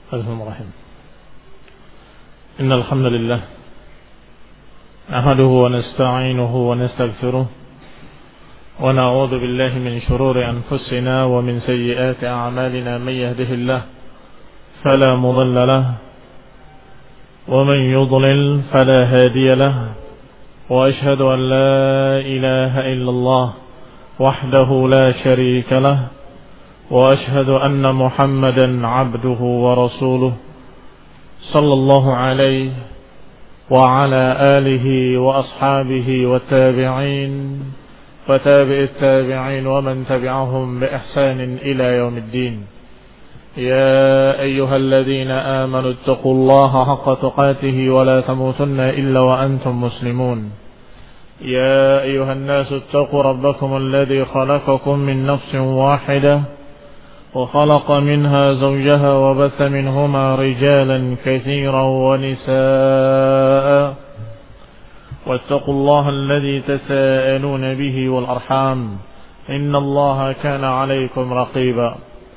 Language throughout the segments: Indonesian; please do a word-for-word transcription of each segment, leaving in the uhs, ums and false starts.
Bismillahirrahmanirrahim. Innal hamdalillah nahmaduhu wa nasta'inuhu wa nastaghfiruh wa na'udzu billahi min shururi anfusina wa min sayyiati a'malina may yahdihillahu fala mudilla lahu wa man yudlil fala hadiya lahu wa ashhadu an la ilaha illallah wahdahu la sharika lahu وأشهد أن محمدا عبده ورسوله صلى الله عليه وعلى آله وأصحابه والتابعين وتابع التابعين ومن تبعهم بإحسان إلى يوم الدين يا أيها الذين آمنوا اتقوا الله حق تقاته ولا تموتن إلا وأنتم مسلمون يا أيها الناس اتقوا ربكم الذي خلقكم من نفس واحدة وخلق منها زوجها وبث منهما رجالا كثيرا ونساء واتقوا الله الذي تساءلون به والأرحام إن الله كان عليكم رقيبا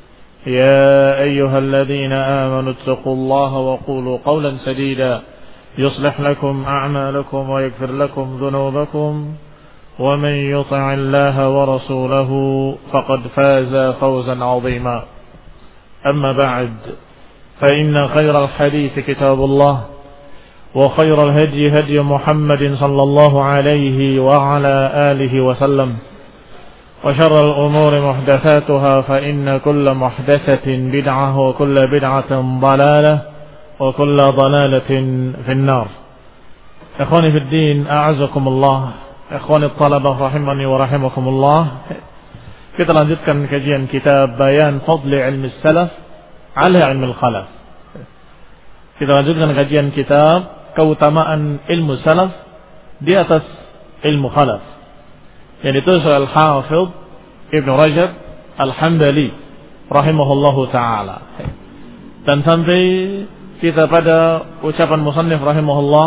يا أيها الذين آمنوا اتقوا الله وقولوا قولا سديدا يصلح لكم أعمالكم ويغفر لكم ذنوبكم ومن يطع الله ورسوله فقد فاز فوزا عظيما أما بعد فإن خير الحديث كتاب الله وخير الهدي هدي محمد صلى الله عليه وعلى آله وسلم وشر الأمور محدثاتها فإن كل محدثة بدعة وكل بدعة ضلالة وكل ضلالة في النار. إخواني في الدين أعزكم الله. Ikhwani talabah rahimani wa rahimakumullah. Kita lanjutkan kajian kitab Bayan Fadli Ilmi Salaf ala Ilmi Khalaf. Kita lanjutkan kajian kitab keutamaan ilmu salaf di atas ilmu khalaf, yang ditulis oleh Al-Hafidh Ibn Rajab Al-Hambali rahimahullahu ta'ala. Dan sampai kita pada ucapan musannif rahimahullah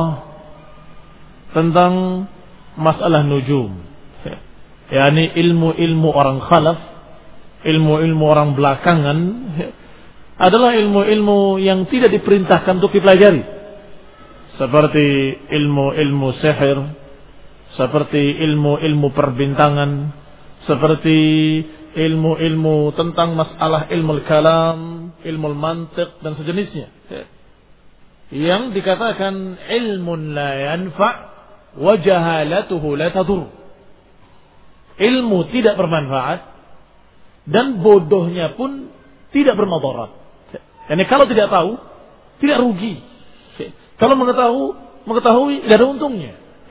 tentang masalah nujum, yakni ilmu-ilmu orang khalaf, ilmu-ilmu orang belakangan adalah ilmu-ilmu yang tidak diperintahkan untuk dipelajari, seperti ilmu-ilmu sihir, seperti ilmu-ilmu perbintangan, seperti ilmu-ilmu tentang masalah ilmu kalam, ilmu mantiq dan sejenisnya, yang dikatakan ilmun la yanfa' wa jahalatuhu la tadur. Ilmu tidak bermanfaat dan bodohnya pun tidak bermadarat. Yani kalau tidak tahu tidak rugi. Kalau mengetahui mengetahui tidak ada untungnya.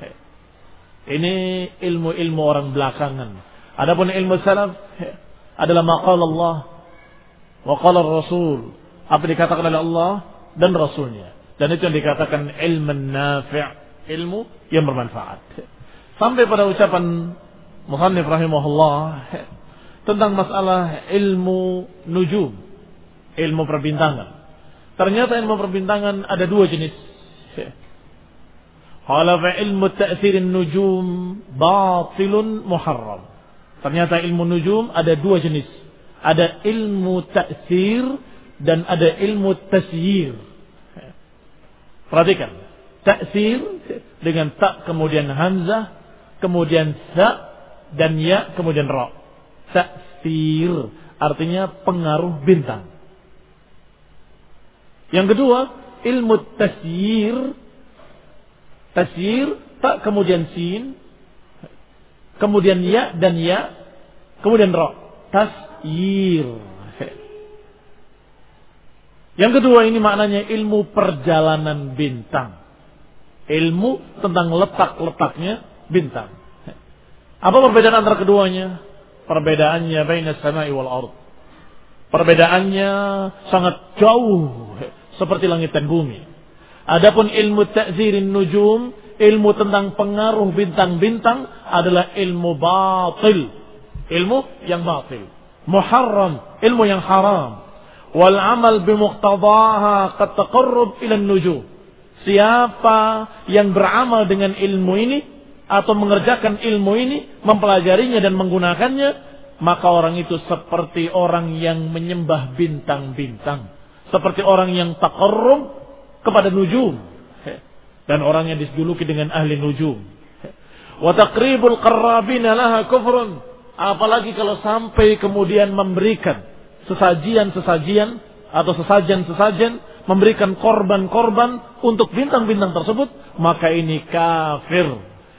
Ini ilmu-ilmu orang belakangan. Adapun ilmu salaf adalah maqal Allah wa qala Rasul, apa dikatakan oleh Allah dan Rasulnya, dan itu yang dikatakan ilmun nafi', ilmu yang bermanfaat. Sampai pada ucapan musannif rahimahullah tentang masalah ilmu nujum, ilmu perbintangan. Ternyata ilmu perbintangan ada dua jenis. Qala fa ilmu ta'thirin nujum batilun muharram. Ternyata ilmu nujum ada dua jenis. Ada ilmu ta'thir dan ada ilmu tasyir. Perhatikan. Ta'thir dengan tak kemudian hamzah, kemudian sa dan ya kemudian ra. Ta'thir artinya pengaruh bintang. Yang kedua, ilmu tasyir. Tasyir tak kemudian sin, kemudian ya dan ya, kemudian ra. Tasyir. Yang kedua ini maknanya ilmu perjalanan bintang. Ilmu tentang letak-letaknya bintang. Apa perbedaan antara keduanya? Perbedaannya baina samai wal ard. Perbedaannya sangat jauh, seperti langit dan bumi. Adapun ilmu ta'zirin nujum, ilmu tentang pengaruh bintang-bintang adalah ilmu batil. Ilmu yang batil. Muharram, ilmu yang haram. Wal amal bimuqtadaha qad taqarrub ila nujum. Siapa yang beramal dengan ilmu ini atau mengerjakan ilmu ini, mempelajarinya dan menggunakannya, maka orang itu seperti orang yang menyembah bintang-bintang. seperti orang yang taqarrub kepada nujum, dan orang yang dijuluki dengan ahli nujum. Wa taqribul qarrabina laha kufrun, apalagi kalau sampai kemudian memberikan sesajian-sesajian atau sesajen-sesajen, memberikan korban-korban untuk bintang-bintang tersebut, maka ini kafir.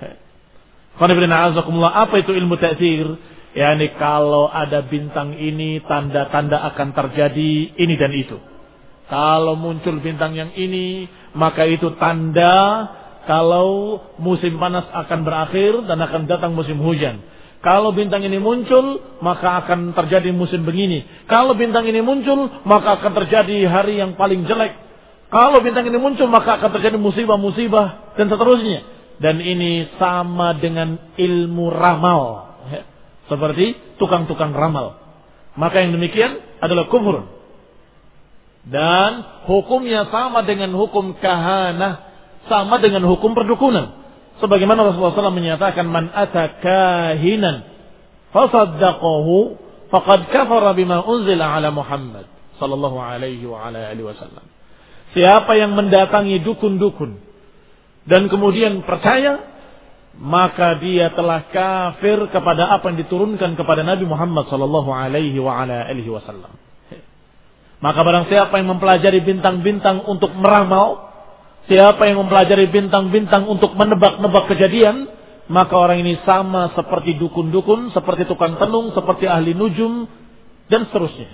Apa itu ilmu ta'tsir? Yani kalau ada bintang ini, tanda-tanda akan terjadi ini dan itu. Kalau muncul bintang yang ini, maka itu tanda kalau musim panas akan berakhir dan akan datang musim hujan. Kalau bintang ini muncul, maka akan terjadi musim begini. Kalau bintang ini muncul, maka akan terjadi hari yang paling jelek. Kalau bintang ini muncul, maka akan terjadi musibah-musibah dan seterusnya. Dan ini sama dengan ilmu ramal, seperti tukang-tukang ramal. Maka yang demikian adalah kufur. Dan hukumnya sama dengan hukum kahanah, sama dengan hukum perdukunan. Sebagaimana Rasulullah shallallahu alaihi wasallam menyatakan, man ata kahinan fasaddaqahu faqad kafara bima unzila ala Muhammad sallallahu alaihi wa ala alihi wasallam. Siapa yang mendatangi dukun-dukun dan kemudian percaya, maka dia telah kafir kepada apa yang diturunkan kepada Nabi Muhammad sallallahu alaihi wa ala alihi wasallam. Maka barang siapa yang mempelajari bintang-bintang untuk meramal, siapa yang mempelajari bintang-bintang untuk menebak-nebak kejadian, maka orang ini sama seperti dukun-dukun, seperti tukang tenung, seperti ahli nujum, dan seterusnya.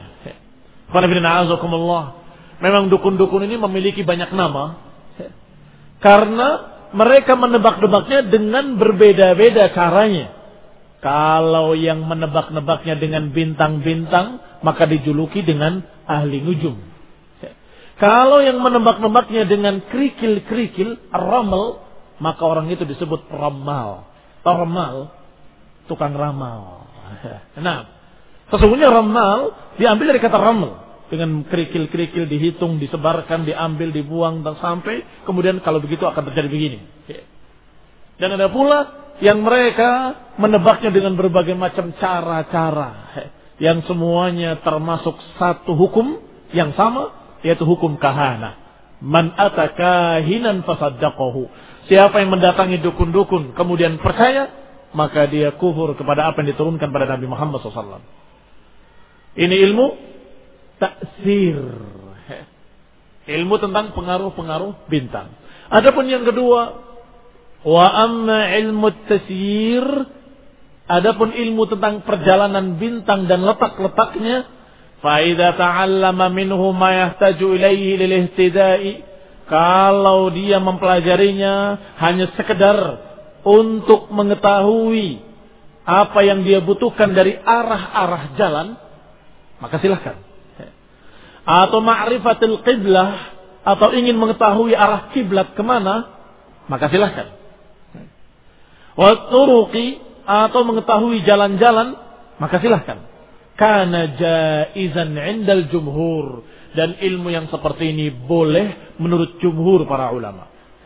Memang dukun-dukun ini memiliki banyak nama, karena mereka menebak-nebaknya dengan berbeda-beda caranya. Kalau yang menebak-nebaknya dengan bintang-bintang, maka dijuluki dengan ahli nujum. Kalau yang menebak-nebaknya dengan kerikil-kerikil, ramal, maka orang itu disebut ramal. Ramal, tukang ramal. Nah, sesungguhnya ramal diambil dari kata ramal. Dengan kerikil-kerikil dihitung, disebarkan, diambil, dibuang, dan sampai kemudian kalau begitu akan terjadi begini. Dan ada pula yang mereka menebaknya dengan berbagai macam cara-cara, yang semuanya termasuk satu hukum yang sama, yaitu hukum kahana. Man ata kahinan fasaddaqahu. Siapa yang mendatangi dukun-dukun kemudian percaya, maka dia kufur kepada apa yang diturunkan pada Nabi Muhammad shallallahu alaihi wasallam. Ini ilmu ta'tsir, ilmu tentang pengaruh-pengaruh bintang. Adapun yang kedua, wa amma ilmu tasyir, adapun ilmu tentang perjalanan bintang dan letak-letaknya, fa idza ta'allama minhu ma yahtaju ilaihi lil ihtida'i, kalau dia mempelajarinya hanya sekedar untuk mengetahui apa yang dia butuhkan dari arah-arah jalan, maka silahkan. Atau ma'rifatul qiblah, atau ingin mengetahui arah kiblat kemana, maka silahkan. Wa turuqi, atau mengetahui jalan-jalan, maka silahkan. Kana jaizan 'indal jumhur, dan ilmu yang seperti ini boleh menurut jumhur para ulama.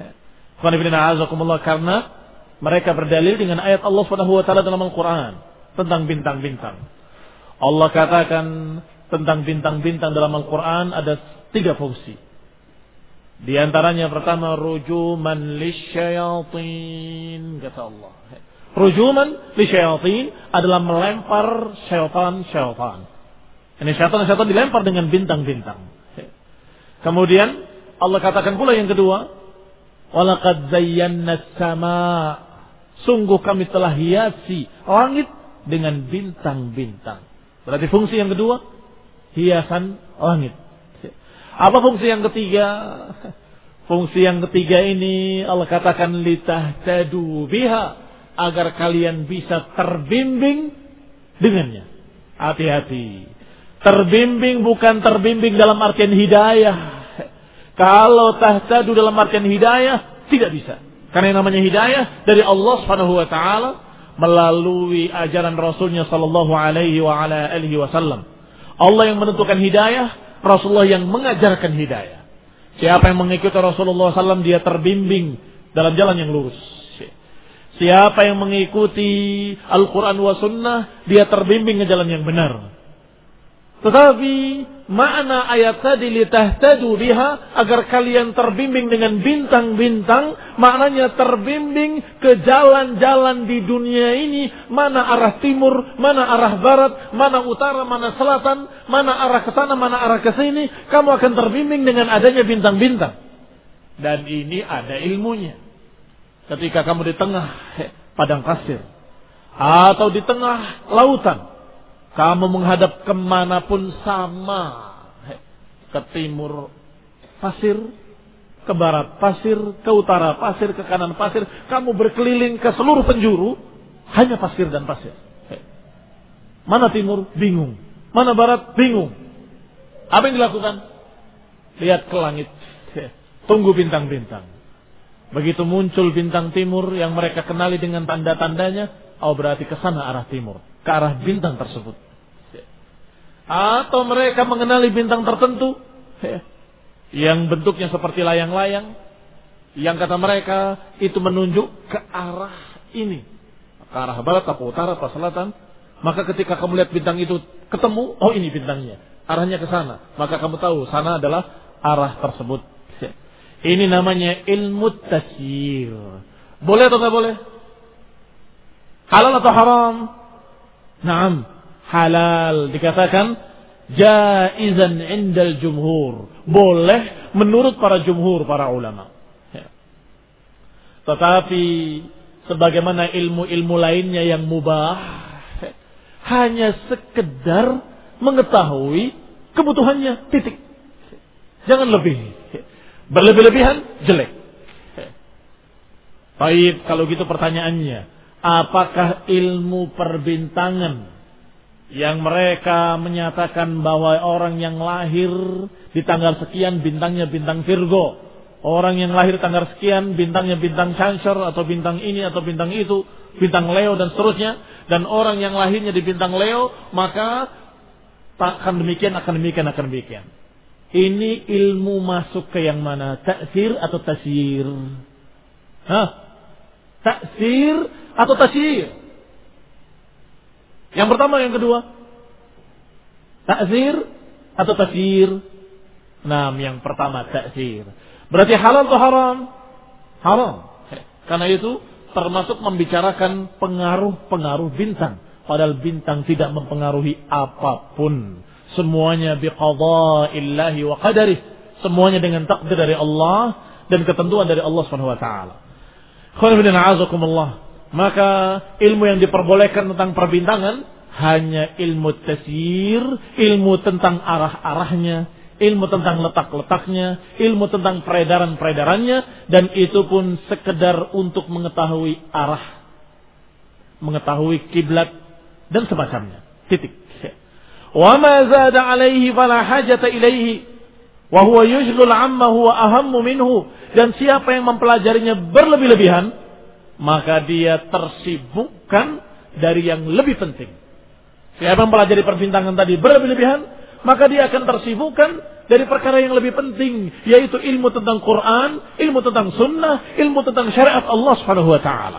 Karena mereka berdalil dengan ayat Allah Subhanahu wa taala dalam Al-Qur'an tentang bintang-bintang. Allah katakan tentang bintang-bintang dalam Al-Qur'an ada tiga fungsi. Di antaranya pertama, rujuman lisyayatin, kata Allah. Rujuman lisyayatin adalah melempar syaitan-syaitan. Ini syaitan-syaitan dilempar dengan bintang-bintang. Kemudian Allah katakan pula yang kedua, walaqad zayyana as-samaa, sungguh kami telah hiasi langit dengan bintang-bintang. Berarti fungsi yang kedua, hiasan langit. Apa fungsi yang ketiga? Fungsi yang ketiga ini Allah katakan litahtadu biha, agar kalian bisa terbimbing dengannya. Hati-hati. Terbimbing bukan terbimbing dalam artian hidayah. Kalau tahtadu dalam artian hidayah, tidak bisa. Karena yang namanya hidayah dari Allah Subhanahu wa taala melalui ajaran Rasulnya sallallahu alaihi wa ala alihi wasallam. Allah yang menentukan hidayah, Rasulullah yang mengajarkan hidayah. Siapa yang mengikuti Rasulullah sallallahu alaihi wasallam, dia terbimbing dalam jalan yang lurus. Siapa yang mengikuti Al-Quran wa Sunnah, dia terbimbing ke jalan yang benar. Tetapi makna ayat tadi litahtadu biha, agar kalian terbimbing dengan bintang-bintang, maknanya terbimbing ke jalan-jalan di dunia ini, mana arah timur, mana arah barat, mana utara, mana selatan, mana arah ke sana, mana arah ke sini, kamu akan terbimbing dengan adanya bintang-bintang. Dan ini ada ilmunya. Ketika kamu di tengah padang pasir atau di tengah lautan, kamu menghadap kemanapun sama. Ke timur pasir, ke barat pasir, ke utara pasir, ke kanan pasir. Kamu berkeliling ke seluruh penjuru, hanya pasir dan pasir. Mana timur? Bingung. Mana barat? Bingung. Apa yang dilakukan? Lihat ke langit. Tunggu bintang-bintang. Begitu muncul bintang timur yang mereka kenali dengan tanda-tandanya, oh berarti ke sana arah timur, ke arah bintang tersebut. Atau mereka mengenali bintang tertentu yang bentuknya seperti layang-layang, yang kata mereka itu menunjuk ke arah ini, ke arah barat atau utara atau selatan. Maka ketika kamu lihat bintang itu ketemu, oh ini bintangnya, arahnya ke sana, maka kamu tahu sana adalah arah tersebut. Ini namanya ilmu tasyir. Boleh atau tidak boleh? Halal atau haram? Naam, halal. Dikatakan jaizan indal jumhur. Boleh menurut para jumhur, para ulama. Tetapi sebagaimana ilmu-ilmu lainnya yang mubah, hanya sekedar mengetahui kebutuhannya, titik. Jangan lebih. Berlebih-lebihan jelek. Baik, kalau gitu pertanyaannya, apakah ilmu perbintangan yang mereka menyatakan bahwa orang yang lahir di tanggal sekian bintangnya bintang Virgo, orang yang lahir tanggal sekian bintangnya bintang Cancer atau bintang ini atau bintang itu, bintang Leo dan seterusnya, dan orang yang lahirnya di bintang Leo maka akan demikian, akan demikian, akan demikian. Ini ilmu masuk ke yang mana? Taksir atau tasyir? Hah? Taksir atau tasyir? Yang pertama, yang kedua? Taksir atau tasyir? Nah, yang pertama taksir. Berarti halal atau haram? Haram. Karena itu termasuk membicarakan pengaruh-pengaruh bintang. Padahal bintang tidak mempengaruhi apapun. Semuanya biqadaillahi wa qadarih. Semuanya dengan takdir dari Allah dan ketentuan dari Allah Subhanahu wa taala. Maka ilmu yang diperbolehkan tentang perbintangan hanya ilmu tasyir, ilmu tentang arah-arahnya, ilmu tentang letak-letaknya, ilmu tentang peredaran-peredarannya, dan itu pun sekedar untuk mengetahui arah, mengetahui kiblat dan semacamnya. Titik. Wa ma zada alaihi fala hajata ilaihi wa huwa yushlul amma huwa ahammu minhu. Dan siapa yang mempelajarinya berlebih-lebihan, maka dia tersibukkan dari yang lebih penting. Siapa yang mempelajari perbintangan tadi berlebih-lebihan, maka dia akan tersibukkan dari perkara yang lebih penting, yaitu ilmu tentang Quran, ilmu tentang sunnah, ilmu tentang syariat Allah Subhanahu wa taala.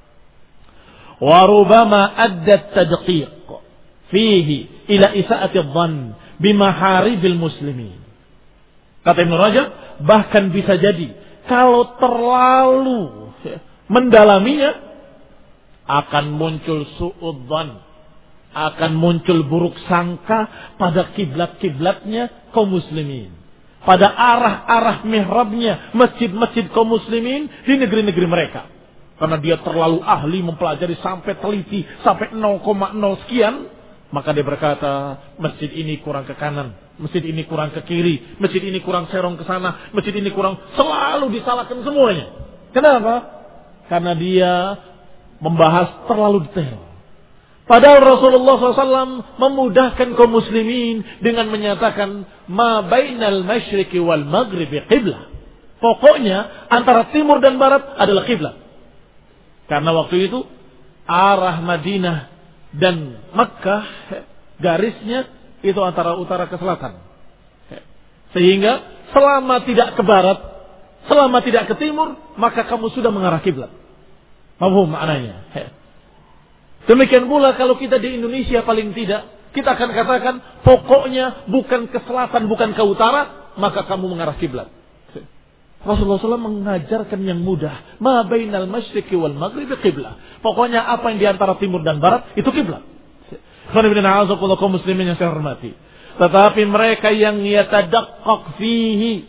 Wa rubama addat tadqiq fihi ila isa'ati dhann bimaharibil muslimin. Kata Ibnu Rajab, bahkan bisa jadi kalau terlalu mendalaminya akan muncul su'udzan, akan muncul buruk sangka pada kiblat-kiblatnya kaum muslimin, pada arah-arah mihrabnya masjid-masjid kaum muslimin di negeri-negeri mereka. Karena dia terlalu ahli mempelajari sampai teliti sampai nol koma nol sekian, maka dia berkata, masjid ini kurang ke kanan, masjid ini kurang ke kiri, masjid ini kurang serong ke sana, masjid ini kurang, selalu disalahkan semuanya. Kenapa? Karena dia membahas terlalu detail. Padahal Rasulullah shallallahu alaihi wasallam memudahkan kaum muslimin dengan menyatakan, ma bainal masyriqi wal maghribi qiblah. Pokoknya antara timur dan barat adalah kiblat. Karena waktu itu arah Madinah dan Makkah garisnya itu antara utara ke selatan. Sehingga selama tidak ke barat, selama tidak ke timur, maka kamu sudah mengarah kiblat. Paham maknanya? Demikian pula kalau kita di Indonesia paling tidak kita akan katakan pokoknya bukan ke selatan, bukan ke utara, maka kamu mengarah kiblat. Rasulullah shallallahu alaihi wasallam mengajarkan yang mudah. Ma bainal masyriqi wal maghribi qiblah. Pokoknya apa yang di antara timur dan barat itu kiblat. Kaum muslimin yang saya hormati. Tetapi mereka yang yatadaqqaq fihi,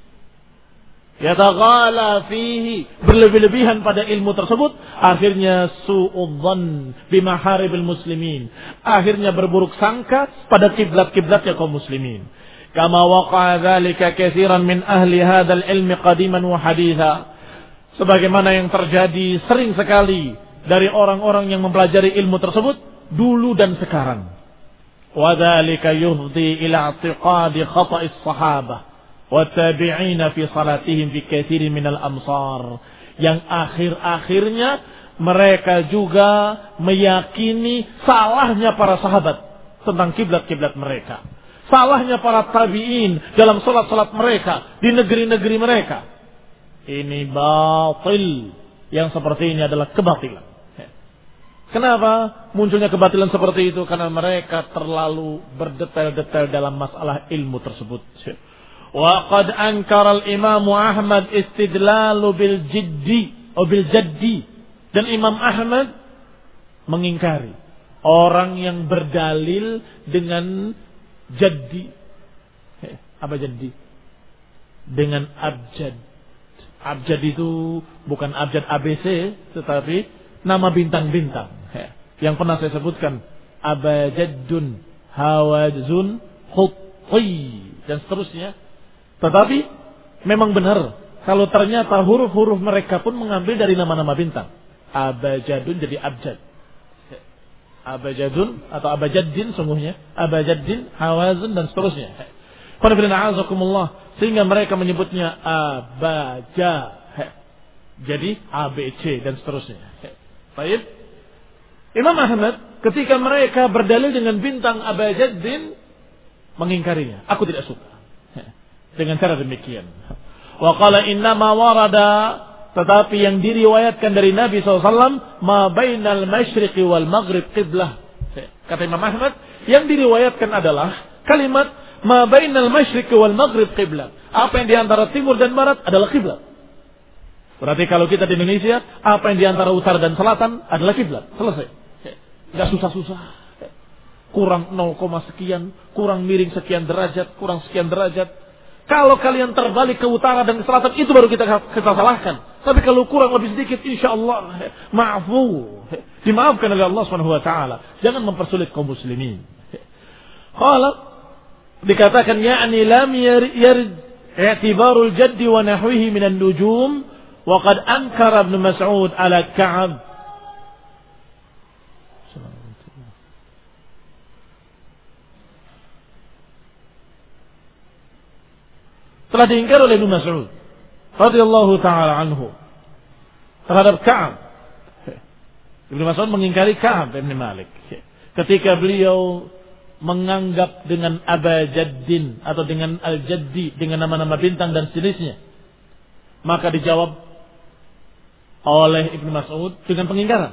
yataghala fihi, berlebih-lebihan pada ilmu tersebut, akhirnya su'udzan bimaharibil muslimin. Akhirnya berburuk sangka pada kiblat-kiblatnya kaum muslimin. Kama waqa'a dzalika katsiran min ahli hadzal ilmi qadiman wa haditha. Sebagaimana yang terjadi sering sekali dari orang-orang yang mempelajari ilmu tersebut dulu dan sekarang. Wa dzalika yufdi ila i'tiqadi khata'is sahabah wa tabi'ina fi salatihim fi katsirin minal amsar. Yang akhir-akhirnya mereka juga meyakini salahnya para sahabat tentang kiblat-kiblat mereka. Salahnya para tabi'in dalam salat-salat mereka di negeri-negeri mereka. Ini batil. Yang seperti ini adalah kebatilan. Kenapa munculnya kebatilan seperti itu? Karena mereka terlalu berdetail-detail dalam masalah ilmu tersebut. Wa qad ankara al-Imam Ahmad istidlalu bil jiddi atau bil jaddi. Dan Imam Ahmad mengingkari orang yang berdalil dengan jaddi. Apa jaddi? Dengan abjad. Abjad itu bukan abjad A B C, tetapi nama bintang-bintang. Yang pernah saya sebutkan. Abajaddun, hawazun, khutti, dan seterusnya. Tetapi memang benar. Kalau ternyata huruf-huruf mereka pun mengambil dari nama-nama bintang. Abajadun jadi abjad. Abajadun atau abajaddin sungguhnya. Abajaddin, hawazun dan seterusnya. Sehingga mereka menyebutnya abaja. Jadi A B C dan seterusnya. Baik. Imam Ahmad ketika mereka berdalil dengan bintang abajaddin mengingkarinya. Aku tidak suka. Dengan cara demikian. Wa qala innama warada, tetapi yang diriwayatkan dari Nabi shallallahu alaihi wasallam ma bainal masyriqi wal maghrib qiblah. Kata Imam Ahmad, yang diriwayatkan adalah kalimat ma bainal masyriqi wal maghrib qiblah. Apa yang di antara timur dan barat adalah kiblat. Berarti kalau kita di Indonesia, apa yang di antara utara dan selatan adalah kiblat. Selesai. Enggak susah-susah. Kurang nol, sekian, kurang miring sekian derajat, kurang sekian derajat. Kalau kalian terbalik ke utara dan ke selatan, itu baru kita kita salahkan. Tapi kalau kurang lebih sedikit, insya Allah maafu, dimaafkan oleh Allah Subhanahu Wa Taala. Jangan mempersulit kaum muslimin. Kalau dikatakan yakni lam yarid i'tibarul jaddi wa nahwihi minan nujum, wa qad ankara Ibnu Mas'ud ala Ka'ab. Telah diingkar oleh Ibnu Mas'ud radhiyallahu taala anhu terhadap Ka'ab. Ibnu Mas'ud mengingkari Ka'ab bin Malik ketika beliau menganggap dengan abajaddin atau dengan al-jaddi, dengan nama-nama bintang dan sejenisnya. Maka dijawab oleh Ibnu Mas'ud dengan pengingkaran.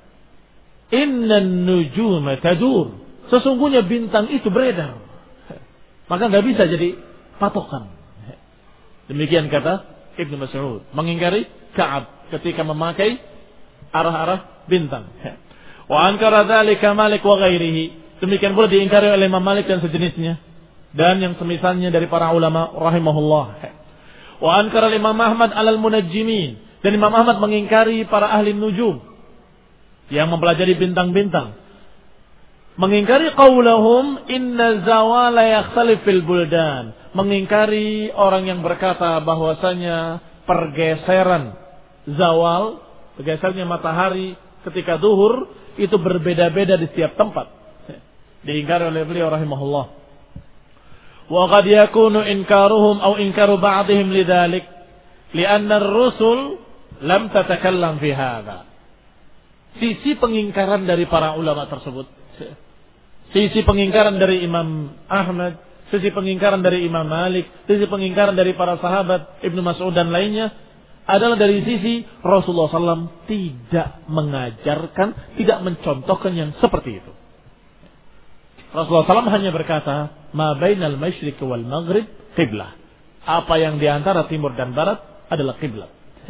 Innan nujuma tadur. Sesungguhnya bintang itu beredar. Maka enggak bisa jadi patokan. Demikian kata Ibnu Mas'ud, mengingkari Ka'ab ketika memakai arah-arah bintang. Wa ankara dzalika Malik wa ghairihi. Demikian pula diingkari oleh Imam Malik dan sejenisnya dan yang semisalnya dari para ulama rahimahullah. Wa ankara Imam Ahmad alal munajjimin, dan Imam Ahmad mengingkari para ahli nujum yang mempelajari bintang-bintang. Mengingkari qaulahum inna zawala yakhtalif fil buldan. Mengingkari orang yang berkata bahwasanya pergeseran zawal, pergeserannya matahari ketika zuhur itu berbeda-beda di setiap tempat. Diingkari oleh beliau rahimahullah. Wa qad yakunu inkaruhum aw inkaru ba'dihim lidzalik li'anna ar-rusul lam tatakallam fi hadza. Sisi pengingkaran dari para ulama tersebut, sisi pengingkaran dari Imam Ahmad, sisi pengingkaran dari Imam Malik, sisi pengingkaran dari para sahabat Ibnu Mas'ud dan lainnya adalah dari sisi Rasulullah shallallahu alaihi wasallam tidak mengajarkan, tidak mencontohkan yang seperti itu. Rasulullah shallallahu alaihi wasallam hanya berkata, ma bainal masyriq wal maghrib qiblah. Apa yang di antara timur dan barat adalah qiblat.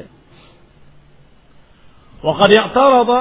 Wa qad i'tarada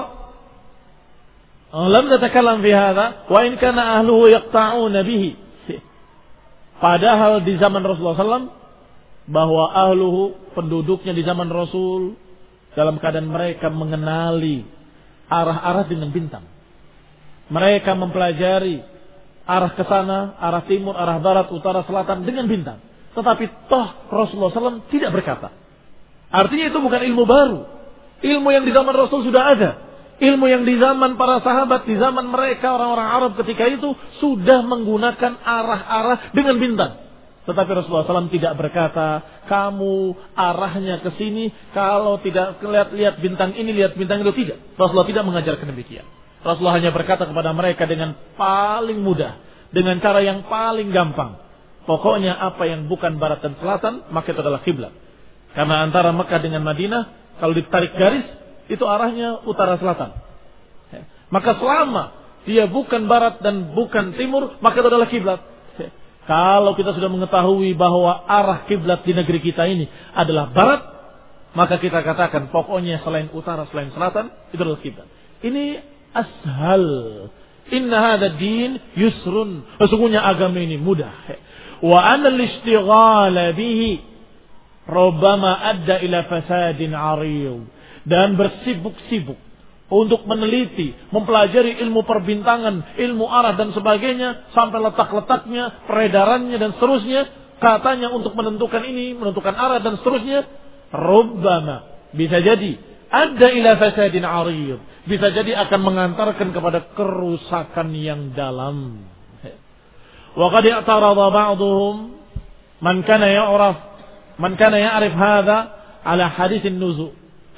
lam natakallam fi hadha wa in kana ahluhu yaqta'una bihi. Padahal di zaman Rasulullah shallallahu alaihi wasallam bahwa ahluhu, penduduknya di zaman Rasul, dalam keadaan mereka mengenali arah-arah dengan bintang. Mereka mempelajari arah ke sana, arah timur, arah barat, utara, selatan dengan bintang. Tetapi toh Rasulullah shallallahu alaihi wasallam tidak berkata. Artinya itu bukan ilmu baru. Ilmu yang di zaman Rasul sudah ada. Ilmu yang di zaman para sahabat, di zaman mereka orang-orang Arab ketika itu sudah menggunakan arah-arah dengan bintang. Tetapi Rasulullah shallallahu alaihi wasallam tidak berkata, kamu arahnya ke sini, kalau tidak lihat-lihat bintang ini, lihat bintang itu. Tidak. Rasulullah tidak mengajarkan demikian. Rasulullah hanya berkata kepada mereka dengan paling mudah, dengan cara yang paling gampang. Pokoknya apa yang bukan barat dan selatan, maka itu adalah kiblat. Karena antara Mekah dengan Madinah, kalau ditarik garis, itu arahnya utara selatan. Maka selama dia bukan barat dan bukan timur, maka itu adalah kiblat. Kalau kita sudah mengetahui bahwa arah kiblat di negeri kita ini adalah barat, maka kita katakan pokoknya selain utara, selain selatan, itu adalah kiblat. Ini ashal. Inna hadha din yusrun. Sesungguhnya agama ini mudah. Wa anna al-ishtighala bihi rubbama adda ila fasadin 'arid. Dan bersibuk-sibuk untuk meneliti, mempelajari ilmu perbintangan, ilmu arah dan sebagainya, sampai letak-letaknya, peredarannya dan seterusnya, katanya untuk menentukan ini, menentukan arah dan seterusnya, rubbama, bisa jadi ada ila fasadin 'arid, bisa jadi akan mengantarkan kepada kerusakan yang dalam. Wa qad i'tarada ba'dhum man kana ya'raf man kana ya'rif hadha ala haditsin nuzul.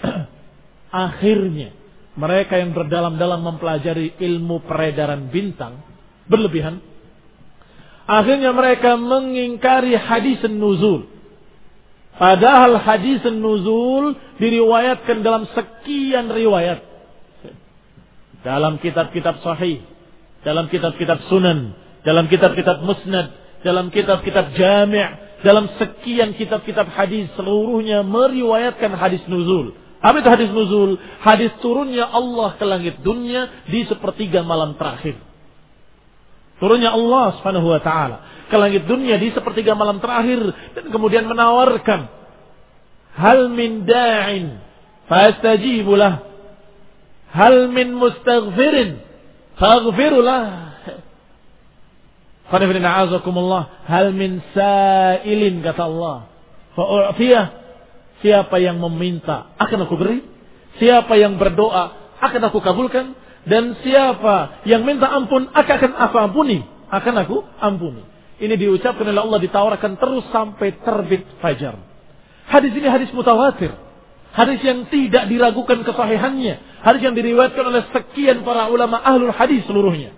Akhirnya mereka yang berdalam-dalam mempelajari ilmu peredaran bintang berlebihan, akhirnya mereka mengingkari hadis nuzul. Padahal hadis nuzul diriwayatkan dalam sekian riwayat. Dalam kitab-kitab sahih, dalam kitab-kitab sunan, dalam kitab-kitab musnad, dalam kitab-kitab jami', dalam sekian kitab-kitab hadis seluruhnya meriwayatkan hadis nuzul. Apa itu hadis nuzul? Hadis turunnya Allah ke langit dunia di sepertiga malam terakhir. Turunnya Allah Subhanahu wa taala ke langit dunia di sepertiga malam terakhir dan kemudian menawarkan, hal min da'in fastajibu lah, hal min mustaghfirin faghfiru lah, hal min sa'ilin, kata Allah, fa'u'fiyah. Siapa yang meminta akan aku beri, siapa yang berdoa akan aku kabulkan, dan siapa yang minta ampun akan aku ampuni, akan aku ampuni. Ini diucapkan oleh Allah, ditawarkan terus sampai terbit fajar. Hadis ini hadis mutawatir, hadis yang tidak diragukan kesahihannya, hadis yang diriwayatkan oleh sekian para ulama ahlul hadis seluruhnya.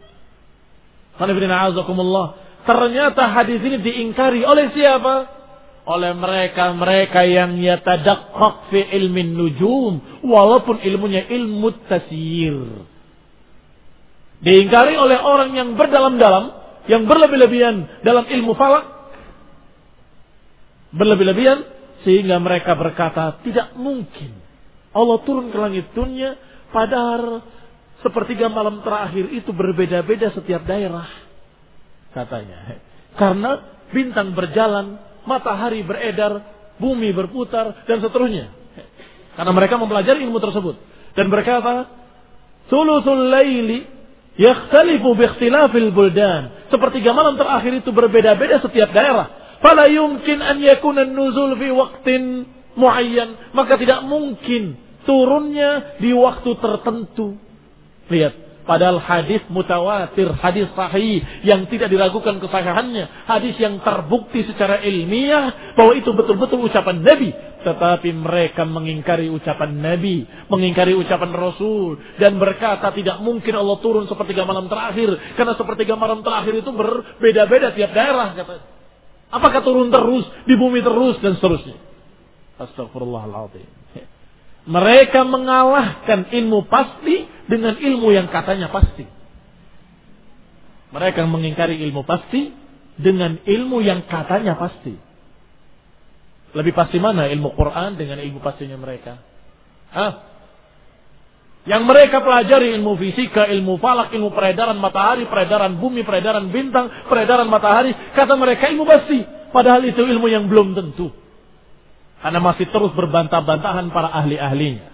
Ternyata hadis ini diingkari oleh siapa? Oleh mereka-mereka yang yatadaqqaq fi ilmin nujum, walaupun ilmunya ilmu tasyir. Diingkari oleh orang yang berdalam-dalam, yang berlebih-lebihan dalam ilmu falak, berlebih-lebihan sehingga mereka berkata tidak mungkin Allah turun ke langit dunia, padahal sepertiga malam terakhir itu berbeda-beda setiap daerah, katanya. Karena bintang berjalan, matahari beredar, bumi berputar, dan seterusnya. Karena mereka mempelajari ilmu tersebut. Dan berkata, thuluthul laili yakhtalifu bi ikhtilafil buldan. Sepertiga malam terakhir itu berbeda-beda setiap daerah. Fala yumkin an yakuna an-nuzul fi waqtin muayyan. Maka tidak mungkin turunnya di waktu tertentu. Lihat. Padahal hadis mutawatir, hadis sahih yang tidak diragukan kesahihannya, hadis yang terbukti secara ilmiah bahwa itu betul-betul ucapan Nabi. Tetapi mereka mengingkari ucapan Nabi, mengingkari ucapan Rasul, dan berkata tidak mungkin Allah turun sepertiga malam terakhir, karena sepertiga malam terakhir itu berbeda-beda tiap daerah, kata. Apakah turun terus, di bumi terus, dan seterusnya. Astagfirullahaladzim. Mereka mengalahkan ilmu pasti dengan ilmu yang katanya pasti. Mereka mengingkari ilmu pasti dengan ilmu yang katanya pasti. Lebih pasti mana ilmu Quran dengan ilmu pastinya mereka? Hah? Yang mereka pelajari ilmu fisika, ilmu falak, ilmu peredaran matahari, peredaran bumi, peredaran bintang, peredaran matahari. Kata mereka ilmu pasti. Padahal itu ilmu yang belum tentu. Karena masih terus berbantah-bantahan para ahli-ahlinya.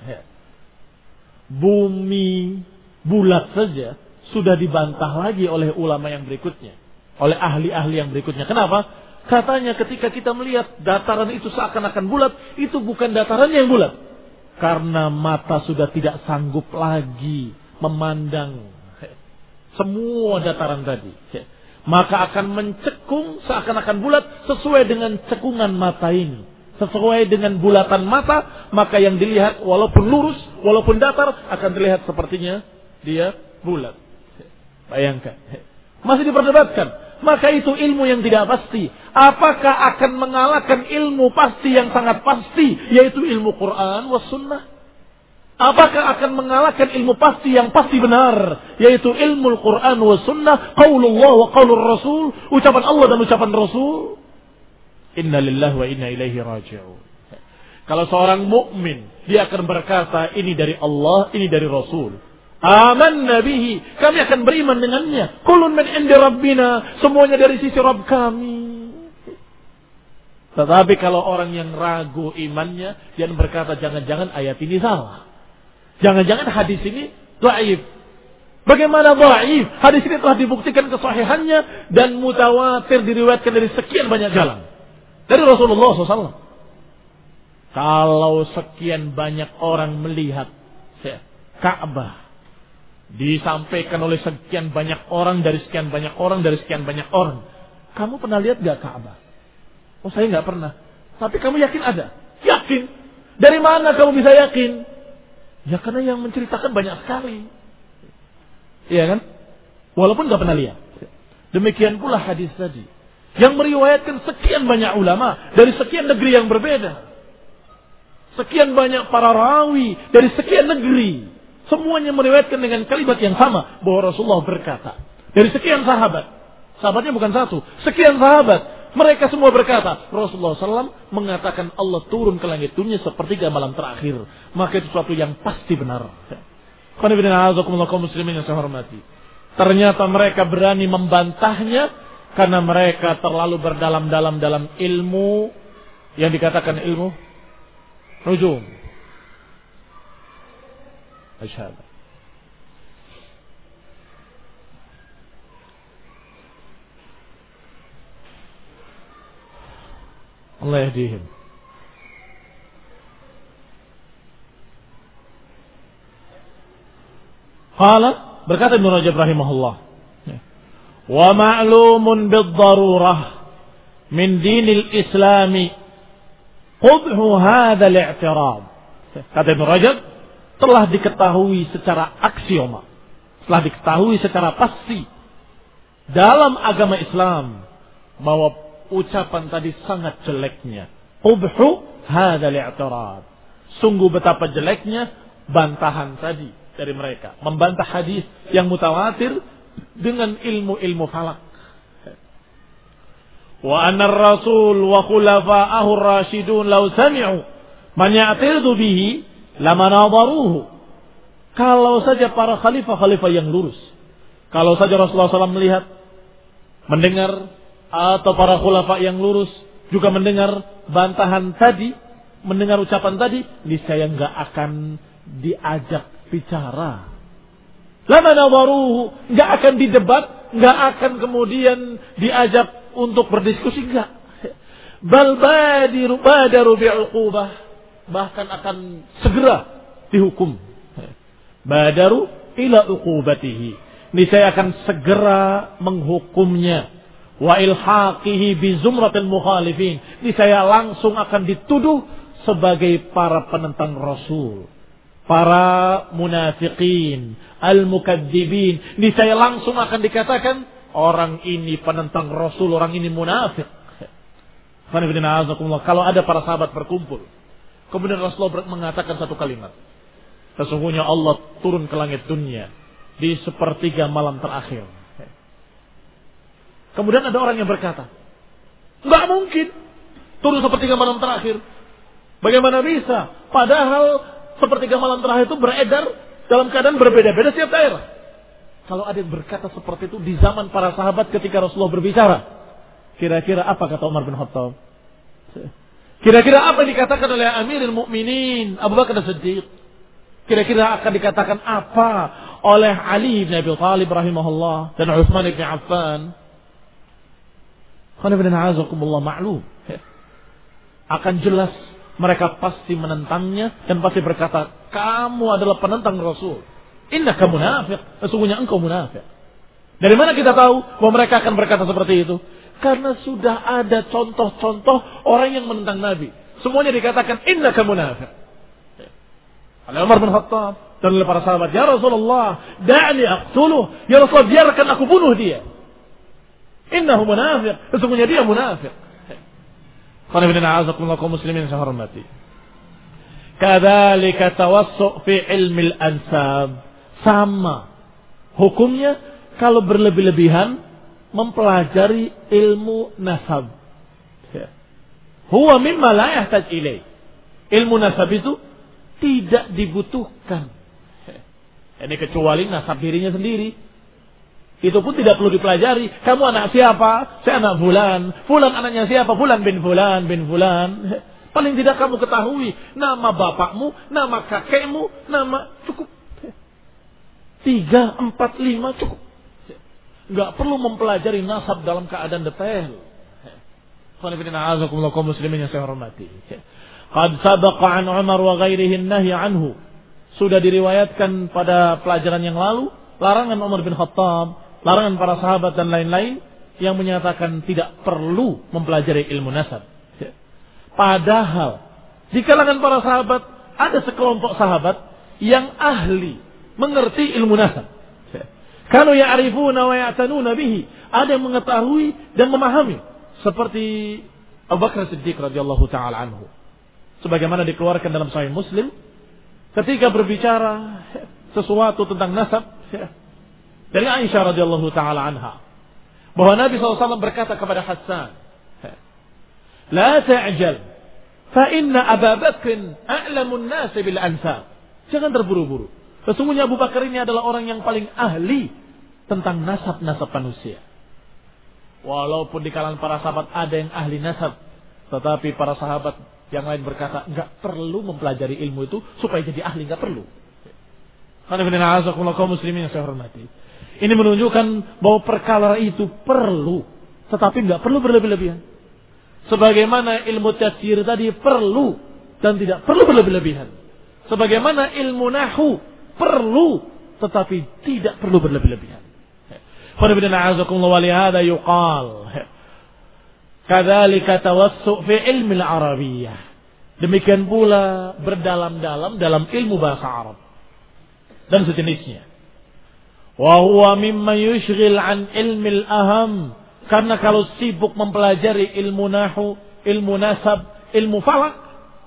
Bumi bulat saja sudah dibantah lagi oleh ulama yang berikutnya. Oleh ahli-ahli yang berikutnya. Kenapa? Katanya ketika kita melihat dataran itu seakan-akan bulat, itu bukan dataran yang bulat. Karena mata sudah tidak sanggup lagi memandang semua dataran tadi. Maka akan mencekung seakan-akan bulat sesuai dengan cekungan mata ini. Sesuai dengan bulatan mata, maka yang dilihat walaupun lurus, walaupun datar, akan terlihat sepertinya dia bulat. Bayangkan. Masih diperdebatkan. Maka itu ilmu yang tidak pasti. Apakah akan mengalahkan ilmu pasti yang sangat pasti, yaitu ilmu Quran was sunnah? Apakah akan mengalahkan ilmu pasti yang pasti benar, yaitu ilmu Quran was sunnah, qaulullah wa qaulur rasul, ucapan Allah dan ucapan Rasul? Inna lillahi wa inna ilaihi raji'un. Kalau seorang mukmin, dia akan berkata ini dari Allah, ini dari Rasul. Amanna bihi, kami akan beriman dengannya. Kullun min indi rabbina, semuanya dari sisi Rabb kami. Tetapi kalau orang yang ragu imannya, dia berkata jangan-jangan ayat ini salah. Jangan-jangan hadis ini dhaif. Bagaimana dhaif? Hadis ini telah dibuktikan kesahihannya dan mutawatir diriwayatkan dari sekian banyak jalan. Dari Rasulullah shallallahu alaihi wasallam. Kalau sekian banyak orang melihat Ka'bah disampaikan oleh sekian banyak orang, dari sekian banyak orang, dari sekian banyak orang. Kamu pernah lihat gak Ka'bah? Oh saya gak pernah. Tapi kamu yakin ada? Yakin. Dari mana kamu bisa yakin? Ya karena yang menceritakan banyak sekali. Iya kan? Walaupun gak pernah lihat. Demikian pula hadis tadi. Yang meriwayatkan sekian banyak ulama dari sekian negeri yang berbeda. Sekian banyak para rawi dari sekian negeri. Semuanya meriwayatkan dengan kalimat yang sama. Bahwa Rasulullah berkata. Dari sekian sahabat. Sahabatnya bukan satu. Sekian sahabat. Mereka semua berkata. Rasulullah shallallahu alaihi wasallam mengatakan Allah turun ke langit dunia sepertiga malam terakhir. Maka itu sesuatu yang pasti benar. Kaum muslimin yang saya hormati. Ternyata mereka berani membantahnya. Karena mereka terlalu berdalam-dalam dalam ilmu. Yang dikatakan ilmu nujum. Asyhadu. Allah yahdihim. Qala, berkata Ibnu Rajab rahimahullah, wa ma'lumun bid-darurah min dinil islami qubhu hadha al-i'tirad. Kata Ibnu Rajab, telah diketahui secara aksioma, telah diketahui secara pasti dalam agama Islam bahwa ucapan tadi sangat jeleknya. Qubhu hadzal i'tirad. Sungguh betapa jeleknya bantahan tadi dari mereka, membantah hadis yang mutawatir dengan ilmu-ilmu falak. Wa anna ar-rasul wa khulafa'ahu ar-rasyidun law sami'u man ya'tidu bihi lama nadaruhu. Kalau saja para khalifah-khalifah yang lurus, kalau saja Rasulullah shallallahu alaihi wasallam melihat, mendengar, atau para khulafa yang lurus juga mendengar bantahan tadi, mendengar ucapan tadi, niscaya enggak akan diajak bicara. Lama nadaruhu, enggak akan didebat, enggak akan kemudian diajak untuk berdiskusi, enggak. Bal badiru badaru bi'uqubah, bahkan akan segera dihukum. Badaru ila uqubatihi, niscaya akan segera menghukumnya. Wa ilhaqihi bi zumratil mukhalifin, niscaya langsung akan dituduh sebagai para penentang Rasul, para munafiqin, al-mukadzibin. Niscaya langsung akan dikatakan orang ini penentang Rasul, orang ini munafik. Kalau ada para sahabat berkumpul, kemudian Rasulullah mengatakan satu kalimat, sesungguhnya Allah turun ke langit dunia di sepertiga malam terakhir. Kemudian ada orang yang berkata, nggak mungkin turun sepertiga malam terakhir. Bagaimana bisa? Padahal sepertiga malam terakhir itu beredar dalam keadaan berbeda-beda setiap daerah. Kalau ada yang berkata seperti itu di zaman para sahabat ketika Rasulullah berbicara, kira-kira apa kata Umar bin Khattab? Kira-kira apa yang dikatakan oleh Amirul Mukminin Abu Bakar As-Siddiq? Kira-kira akan dikatakan apa oleh Ali bin Abi Thalib rahimahullah dan Utsman bin Affan? Khana bin Azakumullah ma'lum. Akan jelas mereka pasti menentangnya dan pasti berkata, kamu adalah penentang Rasul. Innaka munafiq, sesungguhnya engkau munafik. Dari mana kita tahu bahwa mereka akan berkata seperti itu? Karena sudah ada contoh-contoh orang yang menentang Nabi. Semuanya dikatakan innaka munafiq. Oleh Umar bin Khattab dan oleh para sahabat, ya Rasulullah, da'ni aqtuluh. Ya Rasulullah, biarkan aku bunuh dia. Innahu munafiq, sesungguhnya dia munafik. Qul inna a'udzubillahi kaum muslimin yang hormati. Kadzalika tawassu' fi ilmi al-ansab. Sama hukumnya kalau berlebih-lebihan mempelajari ilmu nasab. Huwa mimma la yahtaj ilaih. Ilmu nasab itu tidak dibutuhkan. Ini kecuali nasab dirinya sendiri. Itu pun tidak perlu dipelajari. Kamu anak siapa? Saya anak fulan. Fulan anaknya siapa? Fulan bin fulan bin fulan. Paling tidak kamu ketahui nama bapakmu, nama kakekmu, nama cukup. Tiga, empat, lima cukup. Enggak perlu mempelajari nasab dalam keadaan detail. Qanibillah kaum muslimin yang saya hormati. Qad sabaqa an Umar wa ghairihi an-nahy anhu. Sudah diriwayatkan pada pelajaran yang lalu larangan Umar bin Khattab, larangan para sahabat dan lain-lain yang menyatakan tidak perlu mempelajari ilmu nasab. Padahal di kalangan para sahabat ada sekelompok sahabat yang ahli mengerti ilmu nasab. Kanu ya'rifuna wa ya'tanuna bihi. Ada yang mengetahui dan memahami. Seperti Abu Bakar Siddiq radhiyallahu ta'ala anhu. Sebagaimana dikeluarkan dalam Sahih Muslim. Ketika berbicara sesuatu tentang nasab. Dari Aisyah radhiyallahu ta'ala anha. Bahwa Nabi shallallahu alaihi wasallam berkata kepada Hassan. La ta'jal. Fa inna Abu Bakr a'lamun nasi bil ansab. Jangan terburu-buru. Sesungguhnya Abu Bakar ini adalah orang yang paling ahli tentang nasab-nasab manusia. Walaupun di kalangan para sahabat ada yang ahli nasab, tetapi para sahabat yang lain berkata, enggak perlu mempelajari ilmu itu supaya jadi ahli, enggak perlu. Karena kaum muslimin yang saya hormati. Ini menunjukkan bahwa perkara itu perlu, tetapi enggak perlu berlebih-lebihan. Sebagaimana ilmu tafsir tadi perlu dan tidak perlu berlebih-lebihan. Sebagaimana ilmu nahwu perlu tetapi tidak perlu berlebih-lebihan. Qanibina a'azakumullah wa lihada yuqal kadzalika tawassu' fi ilmi al-arabiyyah. Demikian pula berdalam-dalam dalam ilmu bahasa Arab dan sejenisnya. Wa huwa mimma yushghil an ilmi al-aham. Karena kalau sibuk mempelajari ilmu nahwu, ilmu nasab, ilmu falak,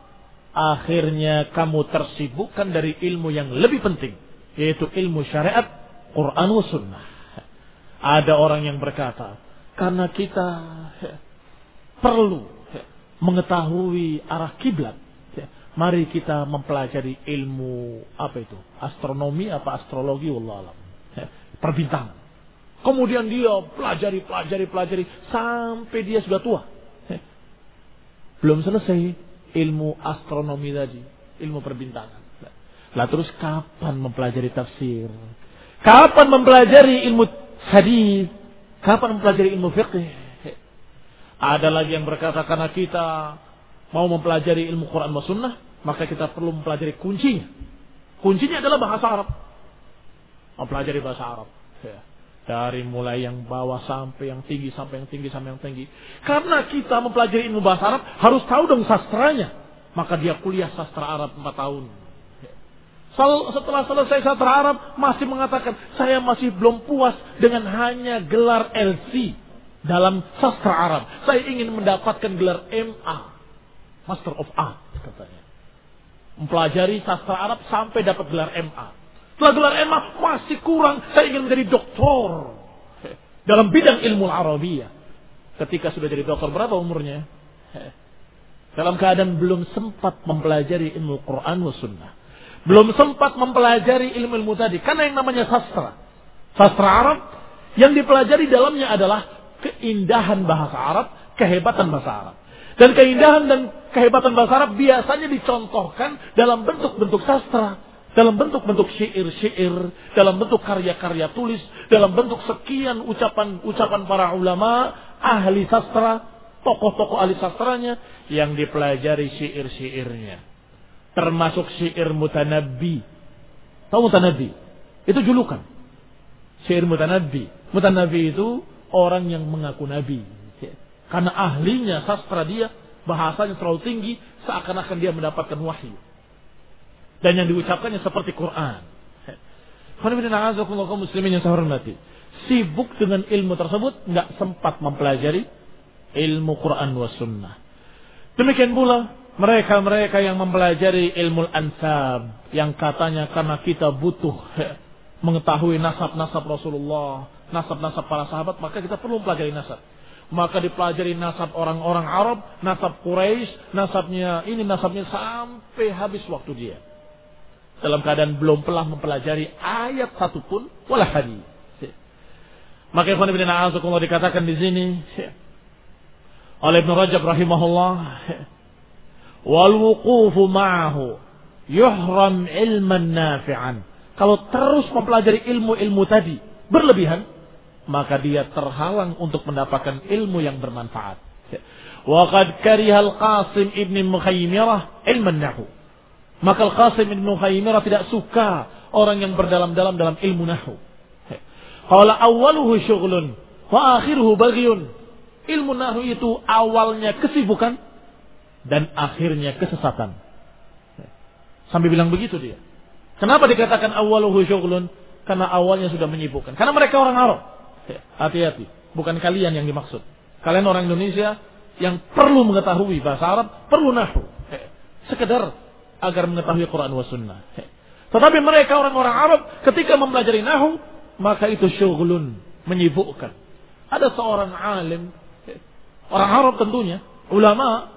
akhirnya kamu tersibukkan dari ilmu yang lebih penting, yaitu ilmu syariat, Quran wa sunnah. Ada orang yang berkata, karena kita perlu mengetahui arah kiblat, mari kita mempelajari ilmu apa itu? Astronomi apa astrologi wallahu alam. Perbintangan. Kemudian dia pelajari, pelajari, pelajari sampai dia sudah tua. Belum selesai ilmu astronomi tadi, ilmu perbintangan. Lah terus kapan mempelajari tafsir? Kapan mempelajari ilmu hadis? Kapan mempelajari ilmu fiqh? Ada lagi yang berkata karena kita mau mempelajari ilmu Quran dan Sunnah, maka kita perlu mempelajari kuncinya. Kuncinya adalah bahasa Arab. Mempelajari bahasa Arab. Dari mulai yang bawah sampai yang tinggi, sampai yang tinggi, sampai yang tinggi. Karena kita mempelajari ilmu bahasa Arab, harus tahu dong sastranya. Maka dia kuliah sastra Arab empat tahun. Setelah selesai sastra Arab, masih mengatakan, saya masih belum puas dengan hanya gelar L C dalam sastra Arab. Saya ingin mendapatkan gelar M A, Master of Art, katanya. Mempelajari sastra Arab sampai dapat gelar M A. Setelah gelar M A masih kurang, saya ingin menjadi doktor. dalam bidang ilmu Arabiyah. Ketika sudah jadi dokter, berapa umurnya? Dalam keadaan belum sempat mempelajari ilmu Quran wa sunnah. Belum sempat mempelajari ilmu-ilmu tadi. Karena yang namanya sastra. Sastra Arab yang dipelajari dalamnya adalah keindahan bahasa Arab, kehebatan bahasa Arab. Dan keindahan dan kehebatan bahasa Arab biasanya dicontohkan dalam bentuk-bentuk sastra. Dalam bentuk-bentuk syair-syair. Dalam bentuk karya-karya tulis. Dalam bentuk sekian ucapan-ucapan para ulama, ahli sastra, tokoh-tokoh ahli sastranya yang dipelajari syair-syairnya. Termasuk syair Mutanabbi. Tahu Mutanabbi? Itu julukan. Syair Mutanabbi. Mutanabbi itu orang yang mengaku nabi. Karena ahlinya sastra dia, bahasanya terlalu tinggi, seakan-akan dia mendapatkan wahyu. Dan yang diucapkannya seperti Quran. Kaum muslimin yang saya hormati, sibuk dengan ilmu tersebut, nggak sempat mempelajari ilmu Quran wa sunnah. Demikian pula mereka-mereka yang mempelajari ilmu ansab, yang katanya karena kita butuh mengetahui nasab-nasab Rasulullah, nasab-nasab para sahabat, maka kita perlu mempelajari nasab. Maka dipelajari nasab orang-orang Arab, nasab Quraisy, nasabnya ini, nasabnya sampai habis waktu dia. Dalam keadaan belum pernah mempelajari ayat satupun wala hadis. Maka ikhwan ibn a'azakumullah dikatakan di sini oleh Ibnu Rajab rahimahullah, wal wuqufu ma'ahu yuhram ilman nafi'an. Kalau terus mempelajari ilmu-ilmu tadi berlebihan, maka dia terhalang untuk mendapatkan ilmu yang bermanfaat. Wa qad kariha al-Qasim ibn Mukhaymirah ilman nahwu. Maka Al-Qasim ibn Mukhaymirah tidak suka orang yang berdalam-dalam dalam ilmu nahwu. Qala awwaluhu syughlun wa akhiruhu baghiyun. Ilmu nahwu itu awalnya kesibukan dan akhirnya kesesatan. Sampai bilang begitu dia. Kenapa dikatakan awwaluhu syughlun? Karena awalnya sudah menyibukkan. Karena mereka orang Arab. Hati-hati, bukan kalian yang dimaksud. Kalian orang Indonesia yang perlu mengetahui bahasa Arab, perlu nahwu. Sekedar agar mengetahui Quran wa sunnah. Tetapi mereka orang-orang Arab ketika mempelajari nahwu, maka itu syughlun, menyibukkan. Ada seorang alim, orang Arab tentunya, ulama,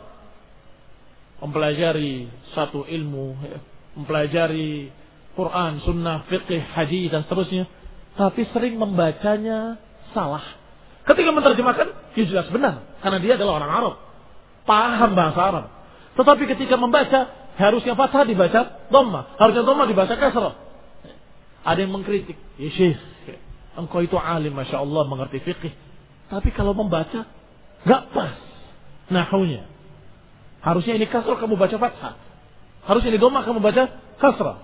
mempelajari satu ilmu, mempelajari Quran, sunnah, fiqh, hadis dan seterusnya, tapi sering membacanya salah. Ketika menerjemahkan, ya jelas benar, karena dia adalah orang Arab, paham bahasa Arab. Tetapi ketika membaca, harusnya fathah dibaca dhamma, harusnya dhamma dibaca kasrah. Ada yang mengkritik, ya Syekh, engkau itu alim, masya Allah, mengerti fiqh, tapi kalau membaca nggak pas nahwunya. Harusnya ini kasrah, kamu baca fathah. Harusnya ini dhamma, kamu baca kasrah.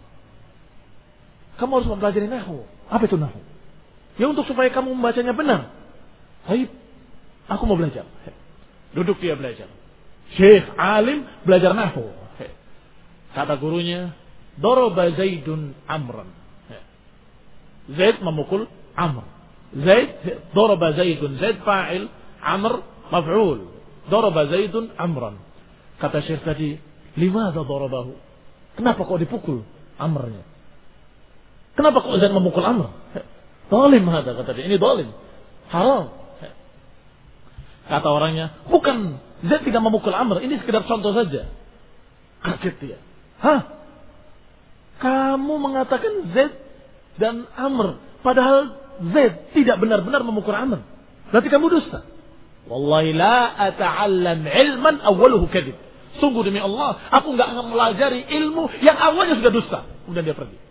Kamu harus mempelajari nahwu. Apa itu nahwu? Ya untuk supaya kamu membacanya benar. Baik, aku mau belajar. Duduk dia belajar. Syekh alim belajar nahwu. Kata gurunya, daraba Zaidun Amran. Zaid memukul Amr. Zaid, daraba Zaidun. Zaid fa'il, Amr maf'ul. Daraba Zaidun Amran. Kata Syekh tadi, limadha darabahu? Kenapa kok dipukul Amrnya? Kenapa kok Zaid memukul Amr? Zalim hada, kata dia. Ini zalim. Haram. Kata orangnya, bukan, Zaid tidak memukul Amr. Ini sekedar contoh saja. Kaget dia. Hah? Kamu mengatakan Zaid dan Amr, padahal Zaid tidak benar-benar memukul Amr. Berarti kamu dusta. Wallahi la ata'allam ilman awwaluhu kadhib. Sungguh demi Allah, aku enggak akan melajari ilmu yang awalnya sudah dusta. Kemudian dia pergi.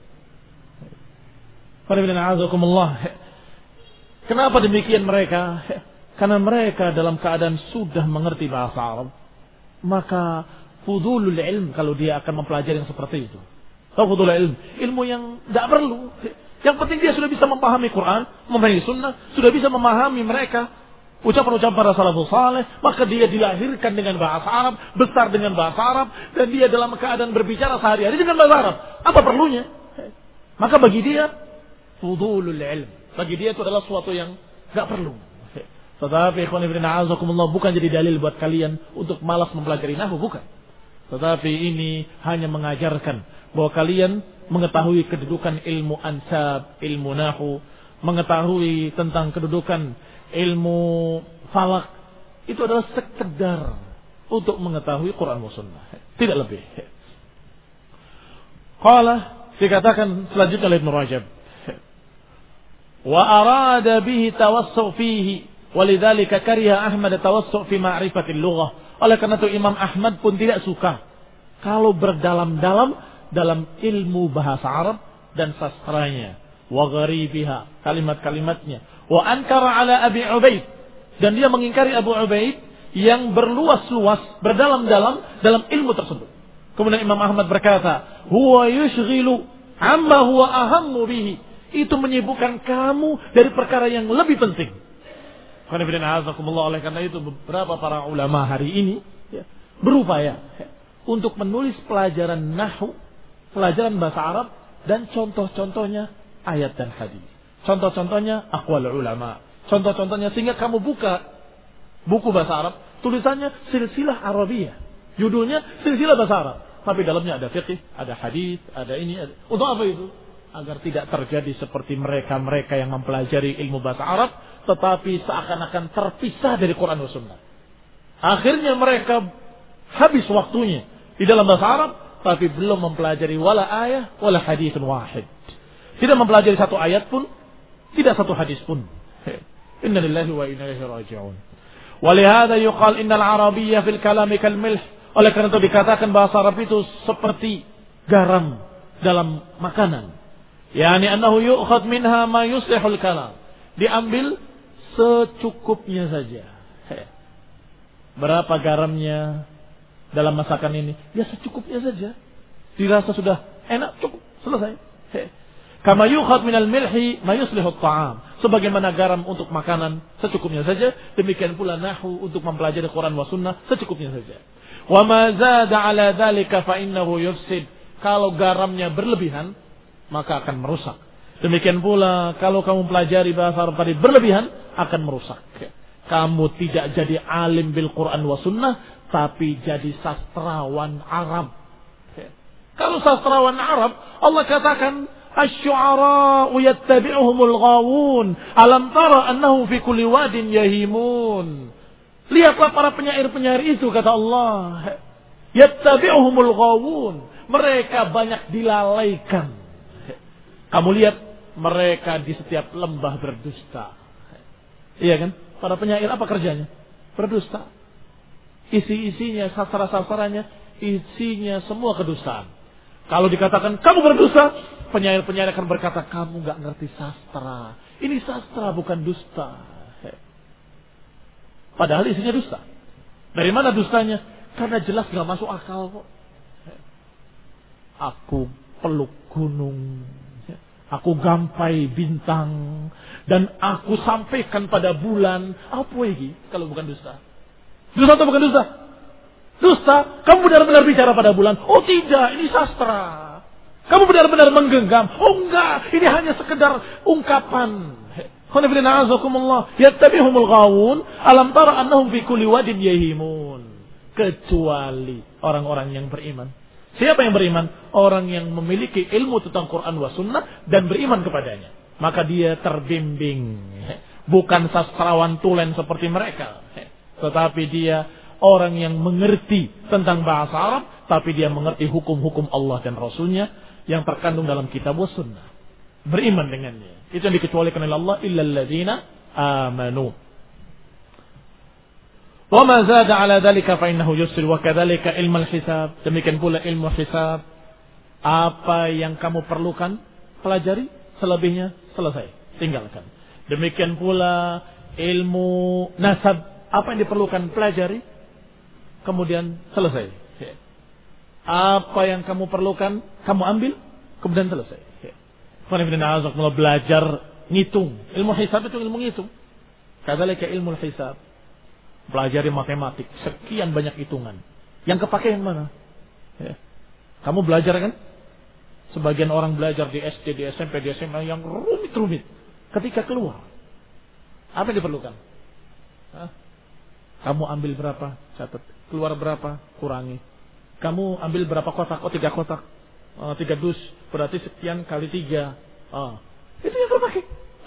Kenapa demikian mereka? Karena mereka dalam keadaan sudah mengerti bahasa Arab, maka fudulul ilm, kalau dia akan mempelajari yang seperti itu. Tahu fudulul ilm? Ilmu yang tidak perlu. Yang penting dia sudah bisa memahami Quran, memahami sunnah, sudah bisa memahami mereka ucapan-ucapan para salafus saleh, maka dia dilahirkan dengan bahasa Arab, besar dengan bahasa Arab, dan dia dalam keadaan berbicara sehari-hari dengan bahasa Arab. Apa perlunya? Maka bagi dia fudulul ilm, bagi dia itu adalah sesuatu yang tidak perlu. Tetapi ikhwan ibn a'azakumullah, bukan jadi dalil buat kalian untuk malas mempelajari nahwu, bukan. Tetapi ini hanya mengajarkan bahwa kalian mengetahui kedudukan ilmu ansab, ilmu nahwu, mengetahui tentang kedudukan ilmu falak itu adalah sekedar untuk mengetahui Quran wa sunnah, tidak lebih. Qala, dikatakan selanjutnya oleh Ibnu Rajab, wa arada bihi tawassu fihi walidzalika kariha Ahmad tawassu fi ma'rifatil lughah. Oleh karena itu Imam Ahmad pun tidak suka kalau berdalam-dalam dalam ilmu bahasa Arab dan sastranya, wa gharibiha, kalimat-kalimatnya, wa ankara ala Abi Ubaid, dan dia mengingkari Abu Ubaid yang berluas-luas, berdalam-dalam dalam ilmu tersebut. Kemudian Imam Ahmad berkata, huwa yushghilu amma huwa ahammu bihi, itu menyibukkan kamu dari perkara yang lebih penting. Oleh karena itu beberapa para ulama hari ini ya, berupaya ya, untuk menulis pelajaran nahwu, pelajaran bahasa Arab, dan contoh-contohnya ayat dan hadis. Contoh-contohnya aqwal ulama. Contoh-contohnya sehingga kamu buka buku bahasa Arab, tulisannya silsilah Arabiyah. Judulnya silsilah bahasa Arab. Tapi dalamnya ada fiqh, ada hadis, ada ini. Ada. Untuk apa itu? Agar tidak terjadi seperti mereka-mereka yang mempelajari ilmu bahasa Arab, tetapi seakan-akan terpisah dari Quran dan Sunnah. Akhirnya mereka habis waktunya di dalam bahasa Arab, tapi belum mempelajari wala ayah, wala haditsun wahid. Tidak mempelajari satu ayat pun, tidak satu hadis pun. Inna lillahi wa inna ilaihi raji'un. Walihada yuqal innal arabiyyah fil kalami kal milh. Oleh karena itu dikatakan bahasa Arab itu seperti garam dalam makanan. Yani annahu yu'khad minha ma yuslihul kalam. Diambil secukupnya saja. Berapa garamnya dalam masakan ini? Ya secukupnya saja. Dirasa sudah enak, cukup, selesai. Kama yu'khad minal milhi ma yuslihut ta'am. Sebagaimana garam untuk makanan secukupnya saja, demikian pula nahwu untuk mempelajari Quran wa sunnah secukupnya saja. Wa ma zada ala dzalika fa innahu yufsid. Kalau garamnya berlebihan, maka akan merusak. Demikian pula kalau kamu pelajari bahasa Arab tadi berlebihan, akan merusak. Kamu tidak jadi alim bil Quran wa sunnah, tapi jadi sastrawan Arab. Kalau sastrawan Arab, Allah katakan asy-syu'ara'u yattabi'uhumul ghawun, alam tara annahum fi kulli wadin yahimun. Lihatlah para penyair-penyair itu, kata Allah, yattabi'uhumul ghawun, mereka banyak dilalaikan. Kamu lihat mereka di setiap lembah berdusta. Iya kan? Para penyair apa kerjanya? Berdusta. Isi-isinya, sastra-sastranya, isinya semua kedustaan. Kalau dikatakan kamu berdusta, penyair-penyair akan berkata kamu gak ngerti sastra. Ini sastra bukan dusta. Padahal isinya dusta. Dari mana dustanya? Karena jelas gak masuk akal kok. Aku peluk gunung, aku gampai bintang, dan aku sampaikan pada bulan. Apa ini kalau bukan dusta? Dusta atau bukan dusta? Dusta. Kamu benar-benar bicara pada bulan? Oh tidak, ini sastra. Kamu benar-benar menggenggam? Oh enggak, ini hanya sekedar ungkapan. Yattabi'uhumul ghawun, alam tara annahum fi kulli wadin yahimun. Kecuali orang-orang yang beriman. Siapa yang beriman? Orang yang memiliki ilmu tentang Quran wa sunnah dan beriman kepadanya. Maka dia terbimbing. Bukan sastrawan tulen seperti mereka. Tetapi dia orang yang mengerti tentang bahasa Arab. Tapi dia mengerti hukum-hukum Allah dan Rasulnya yang terkandung dalam kitab wa sunnah. Beriman dengannya. Itu yang dikecualikan oleh Allah. Illal ladzina amanu. Wa ma zada ala dzalika fa innahu yusr wa kadzalika ilmu hisab. Demikian pula ilmu hisab. Apa yang kamu perlukan pelajari, selebihnya selesai, tinggalkan. Demikian pula ilmu nasab, apa yang diperlukan pelajari, kemudian selesai. Apa yang kamu perlukan kamu ambil, kemudian selesai. Kalau belajar ngitung, ilmu hisab itu ilmu ngitung. Kadzalika ilmu hisab. Pelajari matematik, sekian banyak hitungan. Yang kepake yang mana? Ya. Kamu belajar kan? Sebagian orang belajar di S D, di S M P, di S M A yang rumit-rumit. Ketika keluar, apa yang diperlukan? Hah? Kamu ambil berapa? Catat. Keluar berapa? Kurangi. Kamu ambil berapa kotak? Oh, tiga kotak. Oh, tiga dus. Berarti sekian kali tiga. Oh. Itu yang terpakai.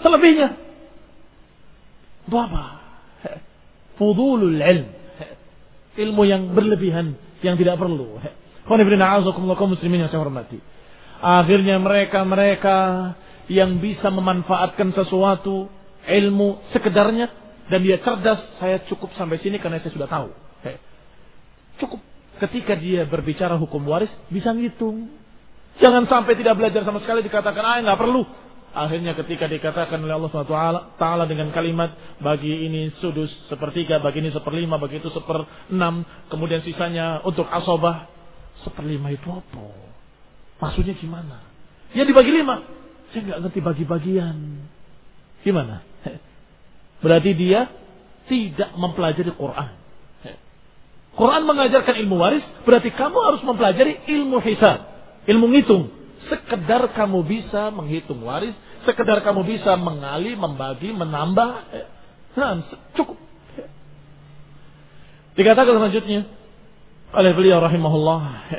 Selebihnya itu apa? Fudulul ilm. Ilmu yang berlebihan, yang tidak perlu. Kaum muslimin yang saya hormati. Akhirnya mereka-mereka yang bisa memanfaatkan sesuatu, ilmu sekedarnya, dan dia cerdas, saya cukup sampai sini karena saya sudah tahu. Cukup. Ketika dia berbicara hukum waris, bisa ngitung. Jangan sampai tidak belajar sama sekali dikatakan, ah nggak perlu. Akhirnya ketika dikatakan oleh Allah subhanahu wa taala dengan kalimat, bagi ini sudus sepertiga, bagi ini seperlima, bagi itu seperenam, kemudian sisanya untuk asobah. Seperlima itu apa? Maksudnya gimana? Ya dibagi lima. Saya nggak ngerti bagi-bagian. Gimana? Berarti dia tidak mempelajari Quran. Quran mengajarkan ilmu waris, berarti kamu harus mempelajari ilmu hisab, ilmu ngitung. Sekedar kamu bisa menghitung waris, sekedar kamu bisa mengali, membagi, menambah, nah, cukup. Dikatakan selanjutnya oleh beliau rahimahullah,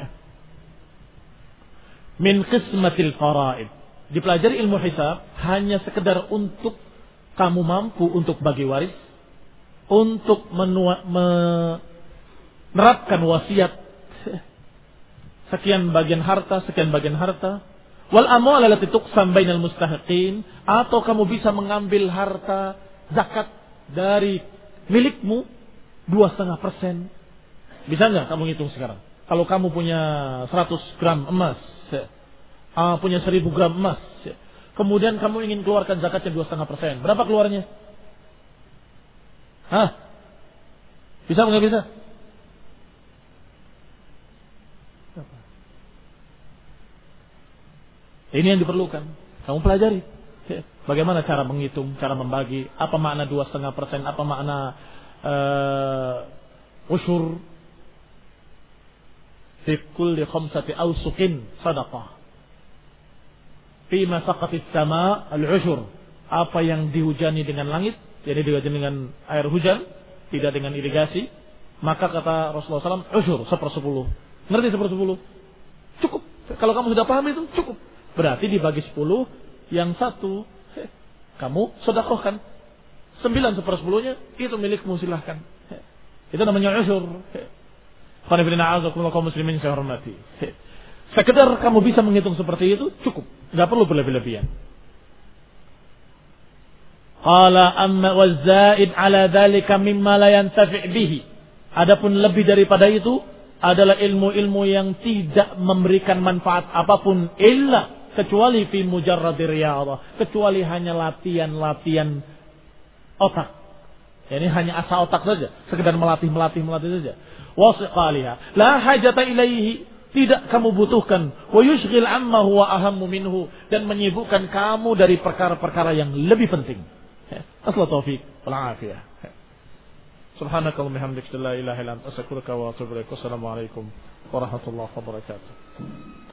min qismatil faraid. Dipelajari ilmu hisab hanya sekedar untuk kamu mampu untuk bagi waris, untuk menua, menerapkan wasiat sekian bagian harta, sekian bagian harta. Wal amwal allati tuqsam bainal mustahiqin, atau kamu bisa mengambil harta zakat dari milikmu dua koma lima persen. Bisa nggak kamu hitung sekarang? Kalau kamu punya seratus gram emas, uh, punya seribu gram emas, kemudian kamu ingin keluarkan zakatnya dua koma lima persen, berapa keluarnya? Hah? Bisa nggak bisa? Ini yang diperlukan. Kamu pelajari. Bagaimana cara menghitung, cara membagi, apa makna dua koma lima persen, apa makna uh, usyur. Fi kulli khamsati awsuqin sadaqah. Fi ma saqatis sama al-usyur. Apa yang dihujani dengan langit, jadi dihujani dengan air hujan, tidak dengan irigasi, maka kata Rasulullah shallallahu alaihi wasallam, usyur sepersepuluh. Ngerti sepersepuluh? Cukup. Kalau kamu sudah paham itu cukup. Berarti dibagi sepuluh, yang satu eh, kamu sedekahkan. Sembilan sepersepuluhnya itu milikmu, silahkan. Eh, itu namanya usyur. Qul inna a'udzubikum kaum muslimin saya hormati. Eh, sekedar kamu bisa menghitung seperti itu cukup, enggak perlu berlebih-lebihan. Qala amma wazaid ala dzalika mimma la yantafi' bihi. Adapun lebih daripada itu adalah ilmu-ilmu yang tidak memberikan manfaat apapun illa kecuali fi mujarrad riyadhah, kecuali hanya latihan-latihan otak. Ini hanya asa otak saja, sekedar melatih melatih melatih saja. Wasiqaliha la hajata ilaihi, tidak kamu butuhkan. Wa yushghil amma huwa ahammu minhu, dan menyibukkan kamu dari perkara-perkara yang lebih penting. Assalatu taufiq wal afiyah. Subhanakallahumma hamdika la ilaha illa anta astaghfiruka wa atubu ilaik. Wassalamu alaikum warahmatullahi wabarakatuh.